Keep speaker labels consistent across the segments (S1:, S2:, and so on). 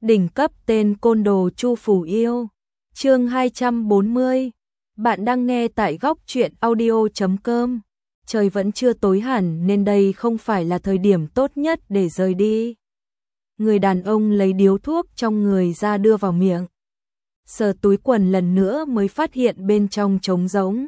S1: Đỉnh cấp tên côn đồ Chu Phủ Yêu. Chương 240. Bạn đang nghe tại góc truyện audio.com. Trời vẫn chưa tối hẳn nên đây không phải là thời điểm tốt nhất để rời đi. Người đàn ông lấy điếu thuốc trong người ra đưa vào miệng. Sờ túi quần lần nữa mới phát hiện bên trong trống rỗng.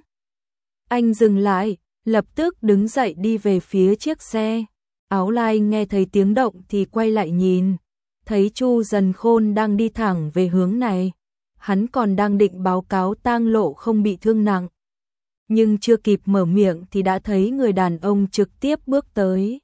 S1: Anh dừng lại, lập tức đứng dậy đi về phía chiếc xe. Áo lai nghe thấy tiếng động thì quay lại nhìn. Thấy Chu Dần Khôn đang đi thẳng về hướng này. Hắn còn đang định báo cáo tang lộ không bị thương nặng. Nhưng chưa kịp mở miệng thì đã thấy người đàn ông trực tiếp bước tới.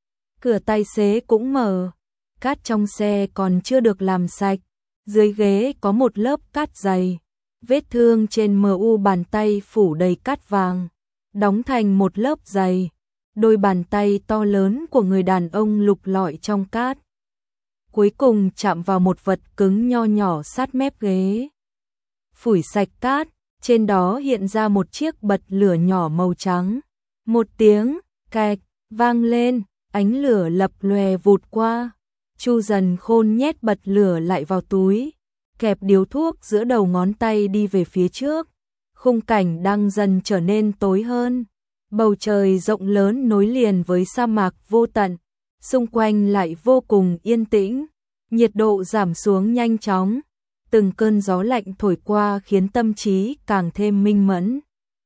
S1: Cửa tài xế cũng mở. Cát trong xe còn chưa được làm sạch. Dưới ghế có một lớp cát dày. Vết thương trên mu bàn tay phủ đầy cát vàng. Đóng thành một lớp dày. Đôi bàn tay to lớn của người đàn ông lục lọi trong cát. Cuối cùng chạm vào một vật cứng nho nhỏ sát mép ghế. Phủi sạch cát, trên đó hiện ra một chiếc bật lửa nhỏ màu trắng. Một tiếng cạch vang lên, ánh lửa lập lòe vụt qua. Chu Dần Khôn nhét bật lửa lại vào túi, kẹp điếu thuốc giữa đầu ngón tay đi về phía trước. Khung cảnh đang dần trở nên tối hơn. Bầu trời rộng lớn nối liền với sa mạc vô tận, xung quanh lại vô cùng yên tĩnh, nhiệt độ giảm xuống nhanh chóng, từng cơn gió lạnh thổi qua khiến tâm trí càng thêm minh mẫn.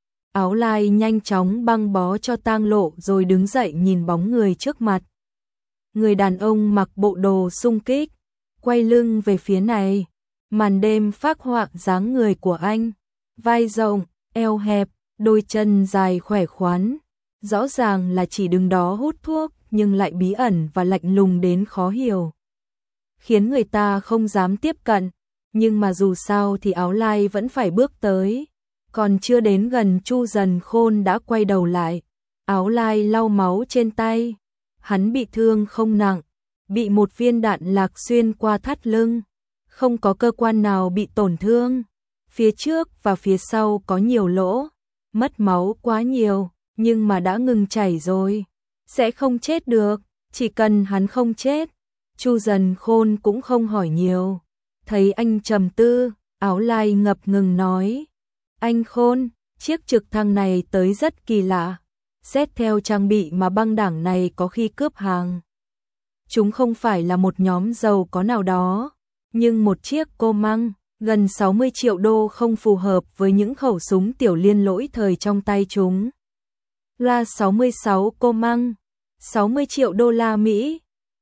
S1: Áo lai nhanh chóng băng bó cho tang lộ rồi đứng dậy nhìn bóng người trước mặt. Người đàn ông mặc bộ đồ xung kích, quay lưng về phía này, màn đêm phác họa dáng người của anh, vai rộng, eo hẹp, đôi chân dài khỏe khoắn, rõ ràng là chỉ đứng đó hút thuốc nhưng lại bí ẩn và lạnh lùng đến khó hiểu, khiến người ta không dám tiếp cận, nhưng mà dù sao thì áo lai vẫn phải bước tới. Còn chưa đến gần Chu Dần Khôn đã quay đầu lại. Áo lai lau máu trên tay. Hắn bị thương không nặng, bị một viên đạn lạc xuyên qua thắt lưng, không có cơ quan nào bị tổn thương. Phía trước và phía sau có nhiều lỗ, mất máu quá nhiều, nhưng mà đã ngừng chảy rồi. Sẽ không chết được, chỉ cần hắn không chết. Chu Dần Khôn cũng không hỏi nhiều. Thấy anh trầm tư, áo lai ngập ngừng nói. Anh Khôn, chiếc trực thăng này tới rất kỳ lạ. Xét theo trang bị mà băng đảng này có khi cướp hàng. Chúng không phải là một nhóm giàu có nào đó, nhưng một chiếc cô măng, gần 60 triệu đô không phù hợp với những khẩu súng tiểu liên lỗi thời trong tay chúng. Là 66 cô măng, 60 triệu đô la Mỹ,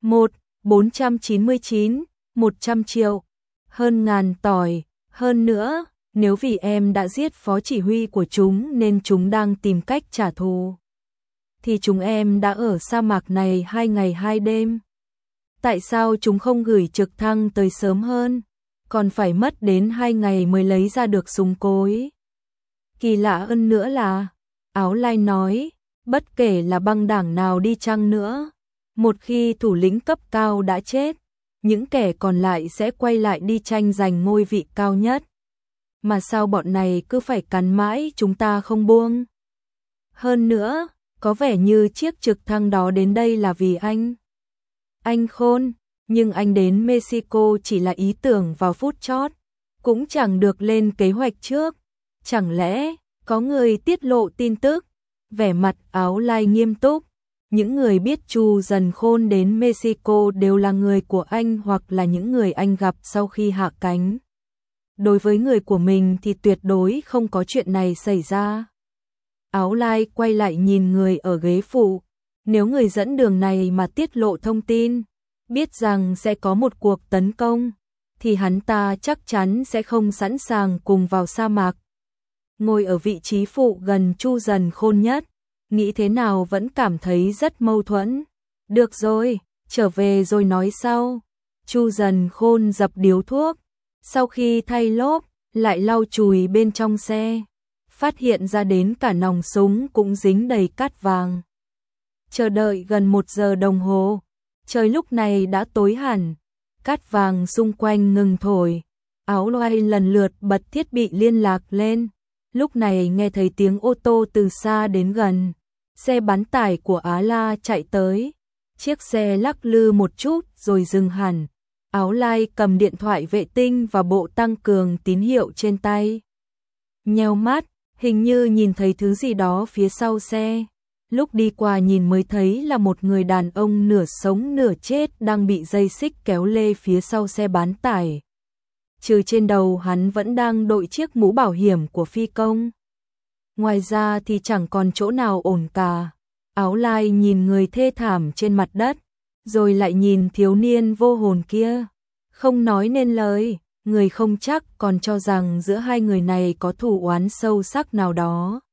S1: 499, 100 triệu, hơn ngàn tỏi, hơn nữa, nếu vì em đã giết phó chỉ huy của chúng nên chúng đang tìm cách trả thù. Thì chúng em đã ở sa mạc này 2 ngày 2 đêm. Tại sao chúng không gửi trực thăng tới sớm hơn, còn phải mất đến 2 ngày mới lấy ra được súng cối? Kỳ lạ hơn nữa là, áo lai nói, bất kể là băng đảng nào đi chăng nữa, một khi thủ lĩnh cấp cao đã chết, những kẻ còn lại sẽ quay lại đi tranh giành ngôi vị cao nhất. Mà sao bọn này cứ phải cắn mãi chúng ta không buông? Hơn nữa, có vẻ như chiếc trực thăng đó đến đây là vì anh. Anh Khôn, nhưng anh đến Mexico chỉ là ý tưởng vào phút chót, cũng chẳng được lên kế hoạch trước. Chẳng lẽ có người tiết lộ tin tức? Vẻ mặt áo lai nghiêm túc. Những người biết Chu Dần Khôn đến Mexico đều là người của anh hoặc là những người anh gặp sau khi hạ cánh. Đối với người của mình thì tuyệt đối không có chuyện này xảy ra. Áo lai quay lại nhìn người ở ghế phụ. Nếu người dẫn đường này mà tiết lộ thông tin, biết rằng sẽ có một cuộc tấn công, thì hắn ta chắc chắn sẽ không sẵn sàng cùng vào sa mạc. Ngồi ở vị trí phụ gần Chu Dần Khôn nhất, nghĩ thế nào vẫn cảm thấy rất mâu thuẫn. Được rồi, trở về rồi nói sau. Chu Dần Khôn dập điếu thuốc, sau khi thay lốp, lại lau chùi bên trong xe. Phát hiện ra đến cả nòng súng cũng dính đầy cát vàng. Chờ đợi gần 1 giờ đồng hồ, trời lúc này đã tối hẳn, cát vàng xung quanh ngừng thổi. Áo loay lần lượt bật thiết bị liên lạc lên, lúc này nghe thấy tiếng ô tô từ xa đến gần. Xe bán tải của Á La chạy tới, chiếc xe lắc lư một chút rồi dừng hẳn. Áo lai cầm điện thoại vệ tinh và bộ tăng cường tín hiệu trên tay. Nheo mắt, hình như nhìn thấy thứ gì đó phía sau xe. Lúc đi qua nhìn mới thấy là một người đàn ông nửa sống nửa chết đang bị dây xích kéo lê phía sau xe bán tải. Trừ trên đầu hắn vẫn đang đội chiếc mũ bảo hiểm của phi công. Ngoài ra thì chẳng còn chỗ nào ổn cả. Áo lai nhìn người thê thảm trên mặt đất, rồi lại nhìn thiếu niên vô hồn kia. Không nói nên lời, người không chắc còn cho rằng giữa hai người này có thù oán sâu sắc nào đó.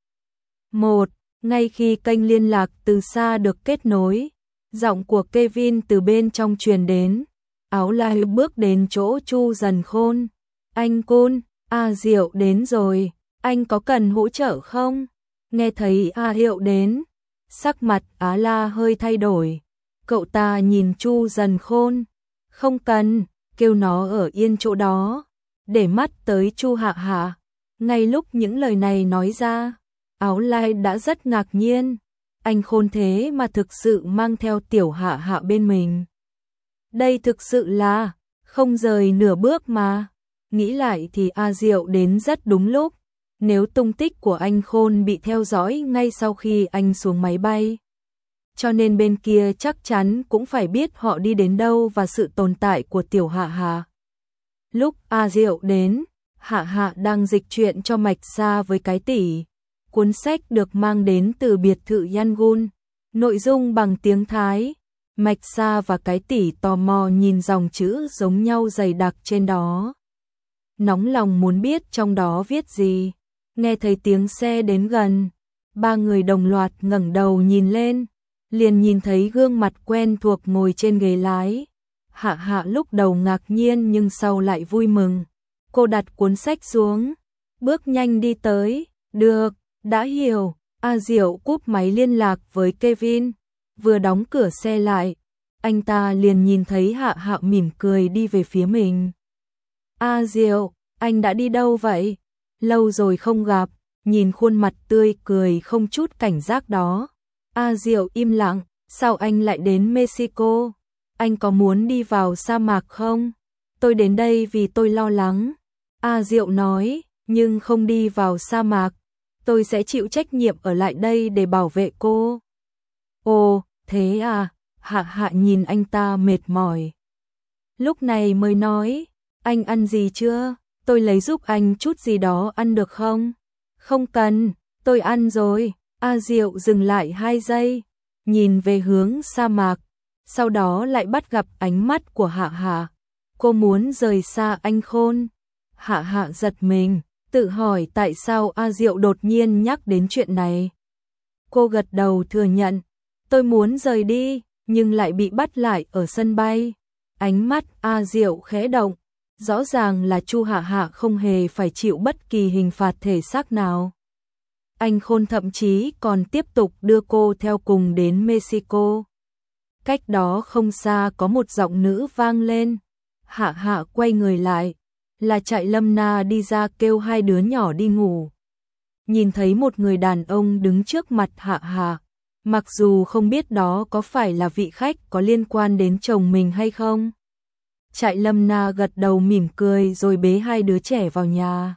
S1: Ngay khi kênh liên lạc từ xa được kết nối, giọng của Kevin từ bên trong truyền đến. Áo lai bước đến chỗ Chu Dần Khôn. Anh Côn, A Diệu đến rồi, anh có cần hỗ trợ không? Nghe thấy A Hiệu đến, sắc mặt Á La hơi thay đổi. Cậu ta nhìn Chu Dần Khôn. Không cần, kêu nó ở yên chỗ đó. Để mắt tới Chu Hạ Hạ. Ngay lúc những lời này nói ra, Áo lai đã rất ngạc nhiên. Anh Khôn thế mà thực sự mang theo tiểu Hạ Hạ bên mình. Đây thực sự là không rời nửa bước mà. Nghĩ lại thì A Diệu đến rất đúng lúc. Nếu tung tích của anh Khôn bị theo dõi ngay sau khi anh xuống máy bay, cho nên bên kia chắc chắn cũng phải biết họ đi đến đâu và sự tồn tại của tiểu Hạ Hạ. Lúc A Diệu đến, Hạ Hạ đang dịch truyện cho Mạch Sa với cái tỷ. Cuốn sách được mang đến từ biệt thự Yangon, nội dung bằng tiếng Thái. Mạch Sa và cái tỷ tò mò nhìn dòng chữ giống nhau dày đặc trên đó. Nóng lòng muốn biết trong đó viết gì. Nghe thấy tiếng xe đến gần, ba người đồng loạt ngẩng đầu nhìn lên, liền nhìn thấy gương mặt quen thuộc ngồi trên ghế lái. Hạ Hạ lúc đầu ngạc nhiên nhưng sau lại vui mừng. Cô đặt cuốn sách xuống, bước nhanh đi tới. Được, đã hiểu. A Diệu cúp máy liên lạc với Kevin, vừa đóng cửa xe lại, anh ta liền nhìn thấy Hạ Hạ mỉm cười đi về phía mình. A Diệu, anh đã đi đâu vậy? Lâu rồi không gặp. Nhìn khuôn mặt tươi cười không chút cảnh giác đó, A Diệu im lặng. Sao anh lại đến Mexico? Anh có muốn đi vào sa mạc không? Tôi đến đây vì tôi lo lắng. A Diệu nói, nhưng không đi vào sa mạc. Tôi sẽ chịu trách nhiệm ở lại đây để bảo vệ cô. Ồ, thế à? Hạ Hạ nhìn anh ta mệt mỏi. Lúc này mới nói, anh ăn gì chưa? Tôi lấy giúp anh chút gì đó ăn được không? Không cần, tôi ăn rồi. A Diệu dừng lại 2 giây, nhìn về hướng sa mạc, sau đó lại bắt gặp ánh mắt của Hạ Hạ. Cô muốn rời xa anh Khôn. Hạ Hạ giật mình, tự hỏi tại sao A Diệu đột nhiên nhắc đến chuyện này. Cô gật đầu thừa nhận, tôi muốn rời đi, nhưng lại bị bắt lại ở sân bay. Ánh mắt A Diệu khẽ động, rõ ràng là Chu Hạ Hạ không hề phải chịu bất kỳ hình phạt thể xác nào. Anh Khôn thậm chí còn tiếp tục đưa cô theo cùng đến Mexico. Cách đó không xa có một giọng nữ vang lên. Hạ Hạ quay người lại, là Trại Lâm Na đi ra kêu 2 đứa nhỏ đi ngủ. Nhìn thấy một người đàn ông đứng trước mặt Hạ Hạ, mặc dù không biết đó có phải là vị khách có liên quan đến chồng mình hay không. Trại Lâm Na gật đầu mỉm cười rồi bế 2 đứa trẻ vào nhà.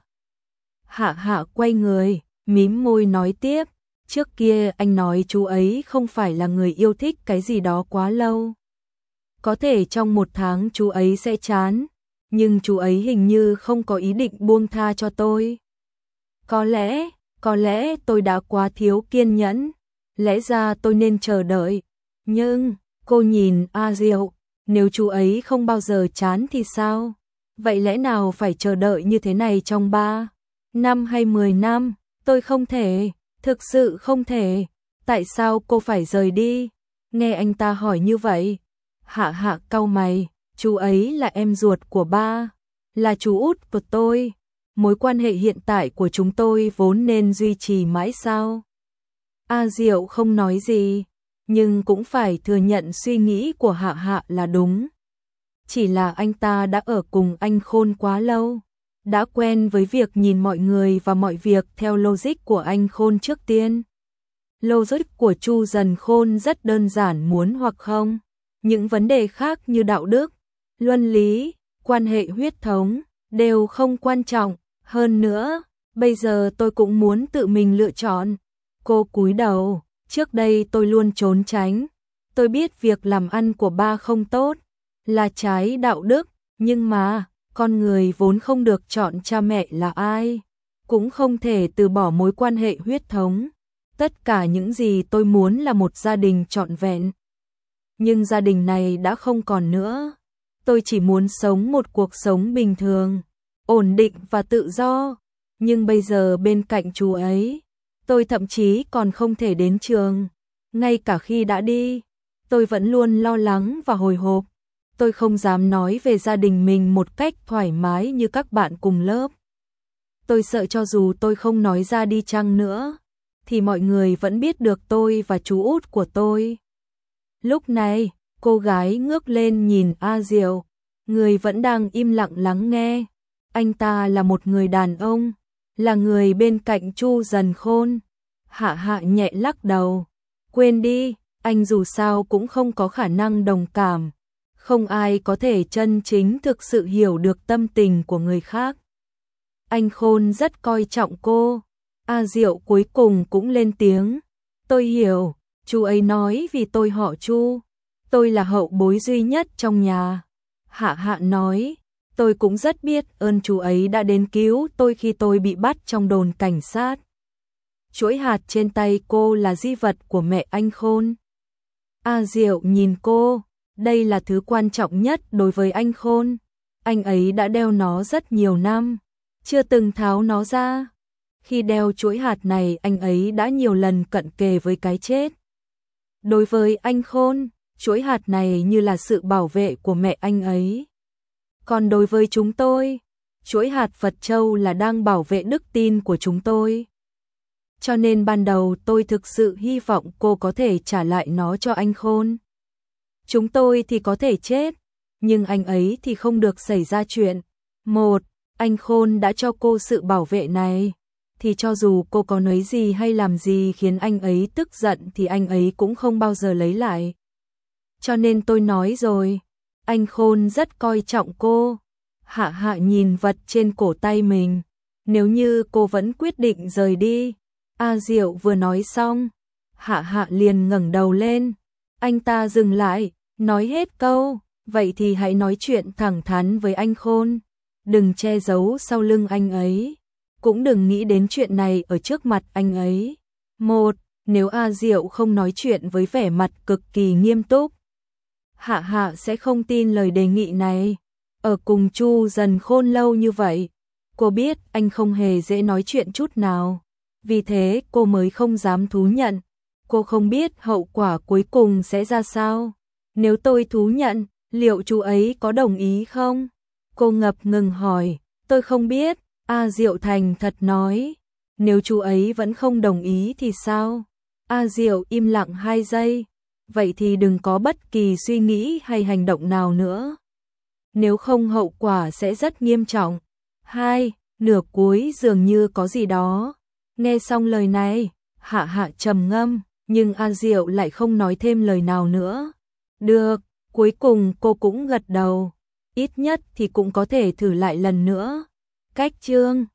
S1: Hạ Hạ quay người, mím môi nói tiếp, trước kia anh nói chú ấy không phải là người yêu thích cái gì đó quá lâu. Có thể trong 1 tháng chú ấy sẽ chán, nhưng chú ấy hình như không có ý định buông tha cho tôi. Có lẽ tôi đã quá thiếu kiên nhẫn, lẽ ra tôi nên chờ đợi. Nhưng, cô nhìn A Diệu, nếu chú ấy không bao giờ chán thì sao? Vậy lẽ nào phải chờ đợi như thế này trong 3 năm hay 10 năm? Tôi không thể, thực sự không thể. Tại sao cô phải rời đi? Nghe anh ta hỏi như vậy, Hạ Hạ cau mày, chú ấy là em ruột của ba, là chú út của tôi. Mối quan hệ hiện tại của chúng tôi vốn nên duy trì mãi sao? A Diệu không nói gì, nhưng cũng phải thừa nhận suy nghĩ của Hạ Hạ là đúng. Chỉ là anh ta đã ở cùng anh Khôn quá lâu, đã quen với việc nhìn mọi người và mọi việc theo logic của anh Khôn trước tiên. Logic của Chu Dần Khôn rất đơn giản, muốn hoặc không. Những vấn đề khác như đạo đức, luân lý, quan hệ huyết thống, đều không quan trọng. Hơn nữa, bây giờ tôi cũng muốn tự mình lựa chọn. Cô cúi đầu, trước đây tôi luôn trốn tránh. Tôi biết việc làm ăn của ba không tốt, là trái đạo đức, nhưng mà, con người vốn không được chọn cha mẹ là ai, cũng không thể từ bỏ mối quan hệ huyết thống. Tất cả những gì tôi muốn là một gia đình trọn vẹn. Nhưng gia đình này đã không còn nữa. Tôi chỉ muốn sống một cuộc sống bình thường, ổn định và tự do. Nhưng bây giờ bên cạnh chú ấy, tôi thậm chí còn không thể đến trường. Ngay cả khi đã đi, tôi vẫn luôn lo lắng và hồi hộp. Tôi không dám nói về gia đình mình một cách thoải mái như các bạn cùng lớp. Tôi sợ cho dù tôi không nói ra đi chăng nữa, thì mọi người vẫn biết được tôi và chú út của tôi. Lúc này, cô gái ngước lên nhìn A Diệu, người vẫn đang im lặng lắng nghe. Anh ta là một người đàn ông, là người bên cạnh Chu Dần Khôn. Hạ Hạ nhẹ lắc đầu, quên đi, anh dù sao cũng không có khả năng đồng cảm. Không ai có thể chân chính thực sự hiểu được tâm tình của người khác. Anh Khôn rất coi trọng cô. A Diệu cuối cùng cũng lên tiếng. Tôi hiểu, chú ấy nói vì tôi họ Chu. Tôi là hậu bối duy nhất trong nhà. Hạ Hạ nói, tôi cũng rất biết ơn chú ấy đã đến cứu tôi khi tôi bị bắt trong đồn cảnh sát. Chuỗi hạt trên tay cô là di vật của mẹ anh Khôn. A Diệu nhìn cô, đây là thứ quan trọng nhất đối với anh Khôn. Anh ấy đã đeo nó rất nhiều năm, chưa từng tháo nó ra. Khi đeo chuỗi hạt này anh ấy đã nhiều lần cận kề với cái chết. Đối với anh Khôn, chuỗi hạt này như là sự bảo vệ của mẹ anh ấy. Còn đối với chúng tôi, chuỗi hạt Phật Châu là đang bảo vệ đức tin của chúng tôi. Cho nên ban đầu tôi thực sự hy vọng cô có thể trả lại nó cho anh Khôn. Chúng tôi thì có thể chết, nhưng anh ấy thì không được xảy ra chuyện. Một, anh Khôn đã cho cô sự bảo vệ này, thì cho dù cô có nói gì hay làm gì khiến anh ấy tức giận thì anh ấy cũng không bao giờ lấy lại. Cho nên tôi nói rồi, anh Khôn rất coi trọng cô. Hạ Hạ nhìn vật trên cổ tay mình, nếu như cô vẫn quyết định rời đi. A Diệu vừa nói xong, Hạ Hạ liền ngẩng đầu lên. Anh ta dừng lại, nói hết câu, vậy thì hãy nói chuyện thẳng thắn với anh Khôn. Đừng che giấu sau lưng anh ấy, cũng đừng nghĩ đến chuyện này ở trước mặt anh ấy. Một, nếu A Diệu không nói chuyện với vẻ mặt cực kỳ nghiêm túc, Hạ Hạ sẽ không tin lời đề nghị này. Ở cùng Chu Dần Khôn lâu như vậy, cô biết anh không hề dễ nói chuyện chút nào. Vì thế cô mới không dám thú nhận. Cô không biết hậu quả cuối cùng sẽ ra sao. Nếu tôi thú nhận, liệu chú ấy có đồng ý không? Cô ngập ngừng hỏi. Tôi không biết. A Diệu thành thật nói. Nếu chú ấy vẫn không đồng ý thì sao? A Diệu im lặng 2 giây. Vậy thì đừng có bất kỳ suy nghĩ hay hành động nào nữa. Nếu không hậu quả sẽ rất nghiêm trọng. 2. Nửa cuối dường như có gì đó. Nghe xong lời này, Hạ Hạ trầm ngâm, nhưng A Diệu lại không nói thêm lời nào nữa. Được, cuối cùng cô cũng gật đầu. Ít nhất thì cũng có thể thử lại lần nữa. Cách chương